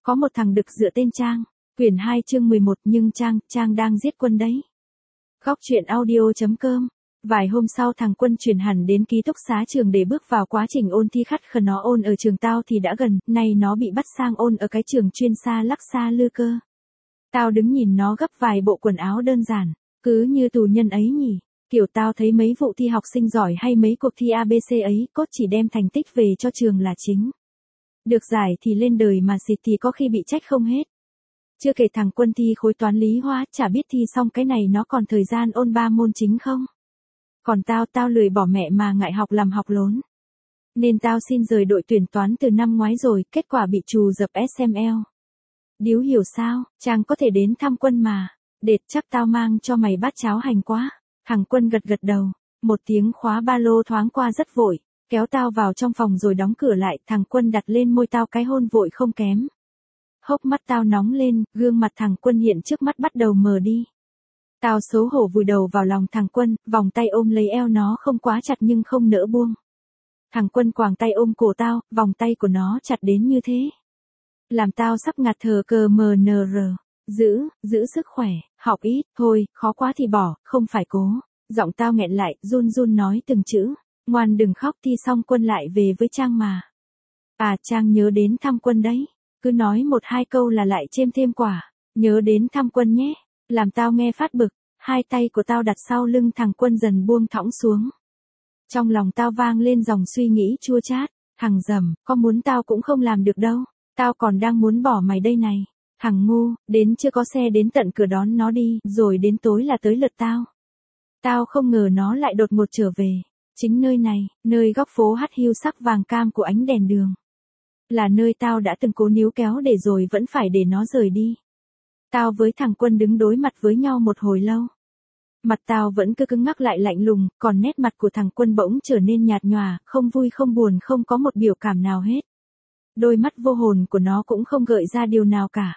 Có một thằng đực dựa tên Trang. Quyển 2 chương 11 nhưng Trang đang giết Quân đấy. Góc truyện audio.com. Vài hôm sau thằng Quân chuyển hẳn đến ký túc xá trường để bước vào quá trình ôn thi khắt khờ. Nó ôn ở trường tao thì đã gần, nay nó bị bắt sang ôn ở cái trường chuyên xa lắc xa lư cơ. Tao đứng nhìn nó gấp vài bộ quần áo đơn giản, cứ như tù nhân ấy nhỉ. Kiểu tao thấy mấy vụ thi học sinh giỏi hay mấy cuộc thi ABC ấy, cốt chỉ đem thành tích về cho trường là chính. Được giải thì lên đời mà xịt thì có khi bị trách không hết. Chưa kể thằng Quân thi khối toán lý hóa, chả biết thi xong cái này nó còn thời gian ôn 3 môn chính không. Còn tao lười bỏ mẹ mà ngại học làm học lốn. Nên tao xin rời đội tuyển toán từ năm ngoái rồi, kết quả bị trù dập SML. Điếu hiểu sao, Trang có thể đến thăm Quân mà. Đệt chắc tao mang cho mày bát cháo hành quá. Thằng Quân gật đầu, một tiếng khóa ba lô thoáng qua rất vội, kéo tao vào trong phòng rồi đóng cửa lại. Thằng Quân đặt lên môi tao cái hôn vội không kém. Hốc mắt tao nóng lên, gương mặt thằng Quân hiện trước mắt bắt đầu mờ đi. Tao xấu hổ vùi đầu vào lòng thằng Quân, vòng tay ôm lấy eo nó không quá chặt nhưng không nỡ buông. Thằng Quân quàng tay ôm cổ tao, vòng tay của nó chặt đến như thế. Làm tao sắp ngạt thở CMNR. Giữ sức khỏe, học ít, thôi, khó quá thì bỏ, không phải cố. Giọng tao nghẹn lại, run nói từng chữ. Ngoan đừng khóc, thi xong Quân lại về với Trang mà. À, Trang nhớ đến thăm Quân đấy. Cứ nói 1-2 câu là lại chêm thêm quả. Nhớ đến thăm Quân nhé. Làm tao nghe phát bực. Hai tay của tao đặt sau lưng thằng Quân dần buông thõng xuống. Trong lòng tao vang lên dòng suy nghĩ chua chát. Thằng dầm, có muốn tao cũng không làm được đâu. Tao còn đang muốn bỏ mày đây này. Thằng ngu, đến chưa có xe đến tận cửa đón nó đi, rồi đến tối là tới lượt tao. Tao không ngờ nó lại đột ngột trở về. Chính nơi này, nơi góc phố hắt hiu sắc vàng cam của ánh đèn đường. Là nơi tao đã từng cố níu kéo để rồi vẫn phải để nó rời đi. Tao với thằng Quân đứng đối mặt với nhau một hồi lâu. Mặt tao vẫn cứ cứng ngắc lại lạnh lùng, còn nét mặt của thằng Quân bỗng trở nên nhạt nhòa, không vui không buồn, không có một biểu cảm nào hết. Đôi mắt vô hồn của nó cũng không gợi ra điều nào cả.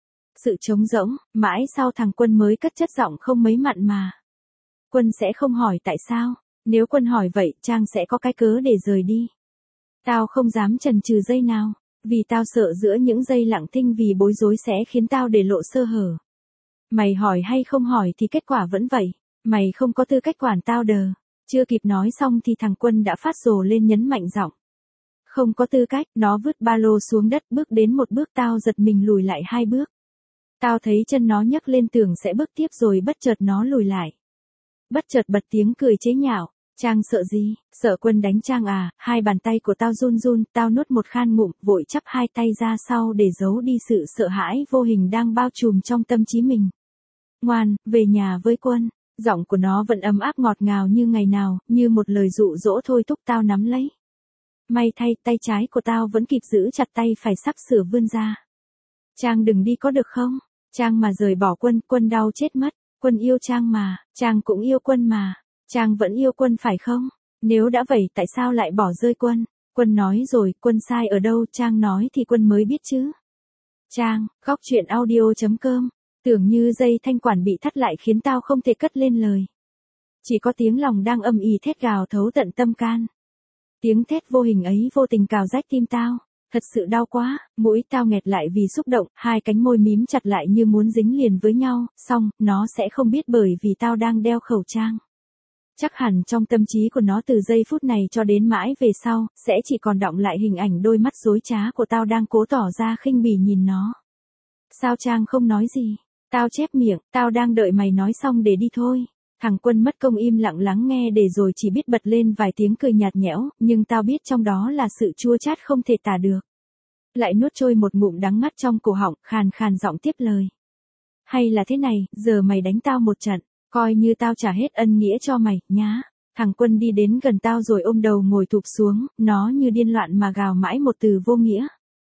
Sự trống rỗng, mãi sau thằng Quân mới cất chất giọng không mấy mặn mà. Quân sẽ không hỏi tại sao, nếu Quân hỏi vậy Trang sẽ có cái cớ để rời đi. Tao không dám chần chừ giây nào, vì tao sợ giữa những giây lặng thinh vì bối rối sẽ khiến tao để lộ sơ hở. Mày hỏi hay không hỏi thì kết quả vẫn vậy, mày không có tư cách quản tao đờ. Chưa kịp nói xong thì thằng Quân đã phát rồ lên nhấn mạnh giọng. Không có tư cách, nó vứt ba lô xuống đất bước đến một bước, tao giật mình lùi lại 2 bước. Tao thấy chân nó nhấc lên tưởng sẽ bước tiếp rồi bất chợt nó lùi lại. Bất chợt bật tiếng cười chế nhạo. Trang sợ gì? Sợ Quân đánh Trang à? Hai bàn tay của tao run, tao nuốt một khan ngụm, vội chắp hai tay ra sau để giấu đi sự sợ hãi vô hình đang bao trùm trong tâm trí mình. Ngoan, về nhà với Quân. Giọng của nó vẫn ấm áp ngọt ngào như ngày nào, như một lời dụ dỗ thôi thúc tao nắm lấy. May thay, tay trái của tao vẫn kịp giữ chặt tay phải sắp sửa vươn ra. Trang đừng đi có được không? Trang mà rời bỏ Quân, Quân đau chết mất. Quân yêu Trang mà, Trang cũng yêu Quân mà. Trang vẫn yêu Quân phải không? Nếu đã vậy tại sao lại bỏ rơi Quân? Quân nói rồi, Quân sai ở đâu? Trang nói thì Quân mới biết chứ. Trang, góc truyện audio.com. Tưởng như dây thanh quản bị thắt lại khiến tao không thể cất lên lời. Chỉ có tiếng lòng đang âm ỉ thét gào thấu tận tâm can. Tiếng thét vô hình ấy vô tình cào rách tim tao. Thật sự đau quá, mũi tao nghẹt lại vì xúc động, hai cánh môi mím chặt lại như muốn dính liền với nhau, xong, nó sẽ không biết bởi vì tao đang đeo khẩu trang. Chắc hẳn trong tâm trí của nó từ giây phút này cho đến mãi về sau, sẽ chỉ còn đọng lại hình ảnh đôi mắt dối trá của tao đang cố tỏ ra khinh bỉ nhìn nó. Sao Trang không nói gì? Tao chép miệng, tao đang đợi mày nói xong để đi thôi. Thằng Quân mất công im lặng lắng nghe để rồi chỉ biết bật lên vài tiếng cười nhạt nhẽo, nhưng tao biết trong đó là sự chua chát không thể tả được. Lại nuốt trôi một ngụm đắng ngắt trong cổ họng, khàn giọng tiếp lời. Hay là thế này, giờ mày đánh tao một trận, coi như tao trả hết ân nghĩa cho mày, nhá. Thằng Quân đi đến gần tao rồi ôm đầu ngồi thụp xuống, nó như điên loạn mà gào mãi một từ vô nghĩa.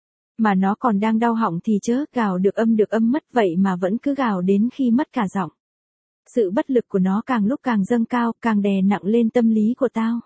Mà nó còn đang đau họng thì chớ, gào được âm mất vậy mà vẫn cứ gào đến khi mất cả giọng. Sự bất lực của nó càng lúc càng dâng cao, càng đè nặng lên tâm lý của tao.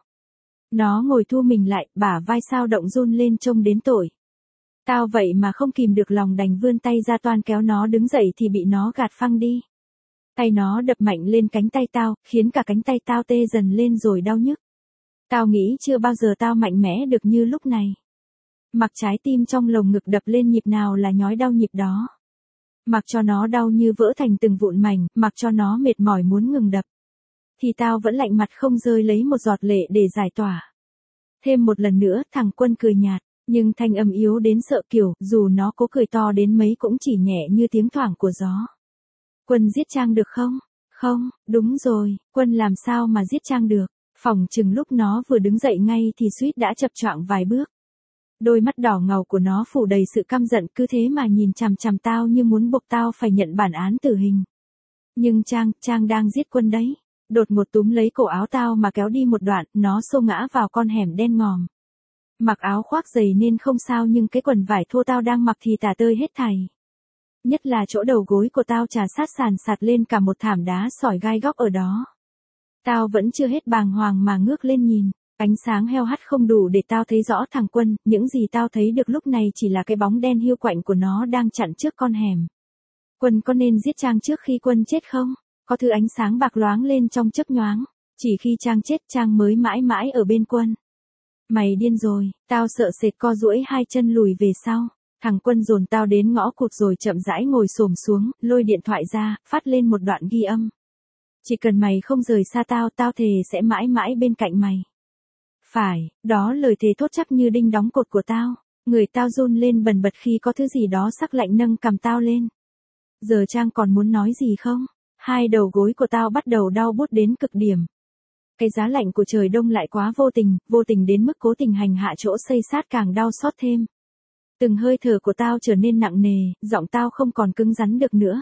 Nó ngồi thu mình lại, bả vai sao động run lên trông đến tội. Tao vậy mà không kìm được lòng đành vươn tay ra toan kéo nó đứng dậy thì bị nó gạt phăng đi. Tay nó đập mạnh lên cánh tay tao, khiến cả cánh tay tao tê dần lên rồi đau nhức. Tao nghĩ chưa bao giờ tao mạnh mẽ được như lúc này. Mặc trái tim trong lồng ngực đập lên nhịp nào là nhói đau nhịp đó. Mặc cho nó đau như vỡ thành từng vụn mảnh, mặc cho nó mệt mỏi muốn ngừng đập. Thì tao vẫn lạnh mặt không rơi lấy một giọt lệ để giải tỏa. Thêm một lần nữa, thằng Quân cười nhạt, nhưng thanh âm yếu đến sợ kiểu, dù nó cố cười to đến mấy cũng chỉ nhẹ như tiếng thoảng của gió. Quân giết Trang được không? Không, đúng rồi, Quân làm sao mà giết Trang được? Phỏng chừng lúc nó vừa đứng dậy ngay thì suýt đã chập choạng vài bước. Đôi mắt đỏ ngầu của nó phủ đầy sự căm giận, cứ thế mà nhìn chằm chằm tao như muốn buộc tao phải nhận bản án tử hình. Nhưng Trang đang giết Quân đấy. Đột ngột túm lấy cổ áo tao mà kéo đi một đoạn, nó xô ngã vào con hẻm đen ngòm. Mặc áo khoác dày nên không sao nhưng cái quần vải thô tao đang mặc thì tả tơi hết thảy. Nhất là chỗ đầu gối của tao trà sát sàn sạt lên cả một thảm đá sỏi gai góc ở đó. Tao vẫn chưa hết bàng hoàng mà ngước lên nhìn, ánh sáng heo hắt không đủ để tao thấy rõ thằng Quân, những gì tao thấy được lúc này chỉ là cái bóng đen hiu quạnh của nó đang chặn trước con hẻm. Quân có nên giết Trang trước khi Quân chết không? Có thứ ánh sáng bạc loáng lên trong chớp nhoáng, chỉ khi Trang chết Trang mới mãi mãi ở bên Quân. Mày điên rồi, tao sợ sệt co duỗi hai chân lùi về sau. Thằng Quân dồn tao đến ngõ cụt rồi chậm rãi ngồi xổm xuống, lôi điện thoại ra, phát lên một đoạn ghi âm. Chỉ cần mày không rời xa tao, tao thề sẽ mãi mãi bên cạnh mày. Phải, đó lời thề thốt chắc như đinh đóng cột của tao. Người tao run lên bần bật khi có thứ gì đó sắc lạnh nâng cầm tao lên. Giờ Trang còn muốn nói gì không? Hai đầu gối của tao bắt đầu đau buốt đến cực điểm. Cái giá lạnh của trời đông lại quá vô tình đến mức cố tình hành hạ chỗ xây sát càng đau xót thêm. Từng hơi thở của tao trở nên nặng nề, giọng tao không còn cứng rắn được nữa.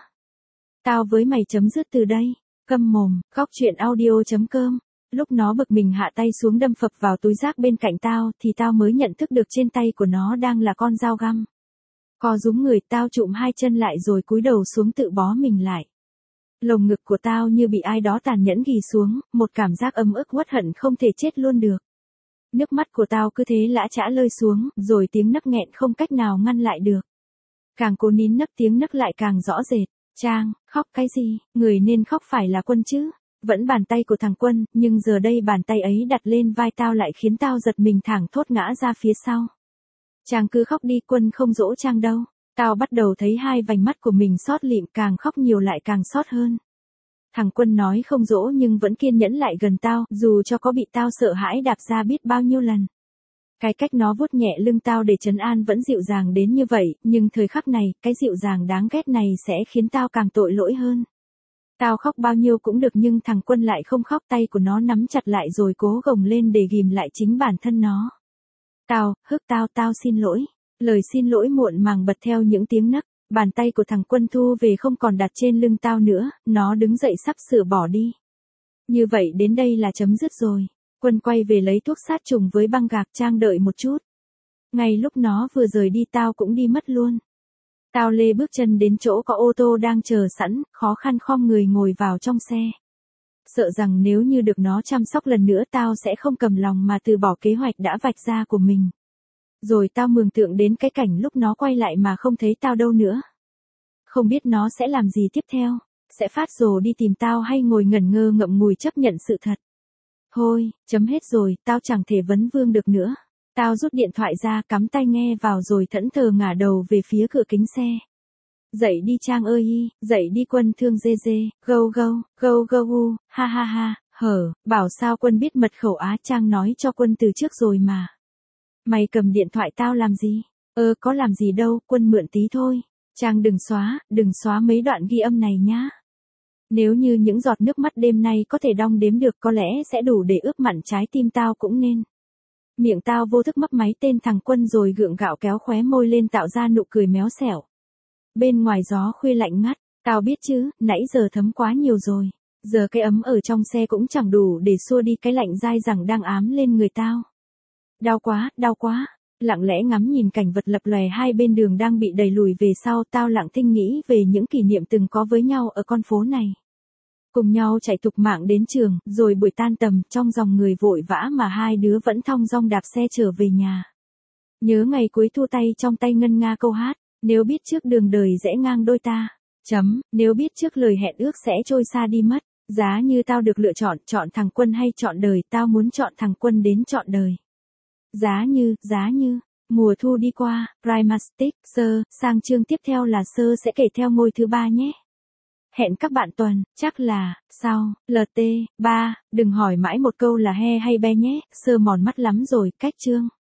Tao với mày chấm dứt từ đây. Câm mồm, góc chuyện audio.com. Lúc nó bực mình hạ tay xuống đâm phập vào túi rác bên cạnh tao thì tao mới nhận thức được trên tay của nó đang là con dao găm. Co rúm người tao chụm hai chân lại rồi cúi đầu xuống tự bó mình lại. Lồng ngực của tao như bị ai đó tàn nhẫn ghì xuống, một cảm giác ấm ức uất hận không thể chết luôn được. Nước mắt của tao cứ thế lã chã lơi xuống, rồi tiếng nấc nghẹn không cách nào ngăn lại được. Càng cố nín nấc tiếng nấc lại càng rõ rệt. Trang, khóc cái gì, người nên khóc phải là Quân chứ. Vẫn bàn tay của thằng Quân, nhưng giờ đây bàn tay ấy đặt lên vai tao lại khiến tao giật mình thẳng thốt ngã ra phía sau. Trang cứ khóc đi, Quân không dỗ Trang đâu. Tao bắt đầu thấy hai vành mắt của mình xót lịm, càng khóc nhiều lại càng xót hơn. Thằng Quân nói không dỗ nhưng vẫn kiên nhẫn lại gần tao, dù cho có bị tao sợ hãi đạp ra biết bao nhiêu lần. Cái cách nó vuốt nhẹ lưng tao để trấn an vẫn dịu dàng đến như vậy, nhưng thời khắc này, cái dịu dàng đáng ghét này sẽ khiến tao càng tội lỗi hơn. Tao khóc bao nhiêu cũng được nhưng thằng Quân lại không khóc, tay của nó nắm chặt lại rồi cố gồng lên để ghìm lại chính bản thân nó. Tao xin lỗi. Lời xin lỗi muộn màng bật theo những tiếng nấc, bàn tay của thằng Quân thu về không còn đặt trên lưng tao nữa, nó đứng dậy sắp sửa bỏ đi. Như vậy đến đây là chấm dứt rồi. Quân quay về lấy thuốc sát trùng với băng gạc. Trang đợi một chút. Ngay lúc nó vừa rời đi tao cũng đi mất luôn. Tao lê bước chân đến chỗ có ô tô đang chờ sẵn, khó khăn khom người ngồi vào trong xe. Sợ rằng nếu như được nó chăm sóc lần nữa tao sẽ không cầm lòng mà từ bỏ kế hoạch đã vạch ra của mình. Rồi tao mường tượng đến cái cảnh lúc nó quay lại mà không thấy tao đâu nữa. Không biết nó sẽ làm gì tiếp theo, sẽ phát rồ đi tìm tao hay ngồi ngẩn ngơ ngậm ngùi chấp nhận sự thật. Thôi, chấm hết rồi, tao chẳng thể vấn vương được nữa. Tao rút điện thoại ra, cắm tai nghe vào rồi thẫn thờ ngả đầu về phía cửa kính xe. Dậy đi Trang ơi, dậy đi Quân thương dê dê, go, ha ha ha, bảo sao Quân biết mật khẩu á, Trang nói cho Quân từ trước rồi mà. Mày cầm điện thoại tao làm gì? Có làm gì đâu, Quân mượn tí thôi. Trang đừng xóa mấy đoạn ghi âm này nhá. Nếu như những giọt nước mắt đêm nay có thể đong đếm được có lẽ sẽ đủ để ướp mặn trái tim tao cũng nên. Miệng tao vô thức mấp máy tên thằng Quân rồi gượng gạo kéo khóe môi lên tạo ra nụ cười méo xẻo. Bên ngoài gió khuya lạnh ngắt, tao biết chứ, nãy giờ thấm quá nhiều rồi. Giờ cái ấm ở trong xe cũng chẳng đủ để xua đi cái lạnh dai dẳng đang ám lên người tao. Đau quá. Lặng lẽ ngắm nhìn cảnh vật lập lòe hai bên đường đang bị đẩy lùi về sau, tao lặng thinh nghĩ về những kỷ niệm từng có với nhau ở con phố này. Cùng nhau chạy thục mạng đến trường, rồi buổi tan tầm, trong dòng người vội vã mà hai đứa vẫn thong dong đạp xe trở về nhà. Nhớ ngày cuối thu tay trong tay ngân nga câu hát, nếu biết trước đường đời rẽ ngang đôi ta. Nếu biết trước lời hẹn ước sẽ trôi xa đi mất. Giá như tao được lựa chọn thằng Quân hay chọn đời, tao muốn chọn thằng Quân đến chọn đời. Giá như, Mùa thu đi qua, Primastic, Sơ, sang chương tiếp theo là Sơ sẽ kể theo ngôi thứ 3 nhé. Hẹn các bạn tuần, chắc là, sau, LT, 3, đừng hỏi mãi một câu là he hay be nhé, Sơ mòn mắt lắm rồi, cách chương.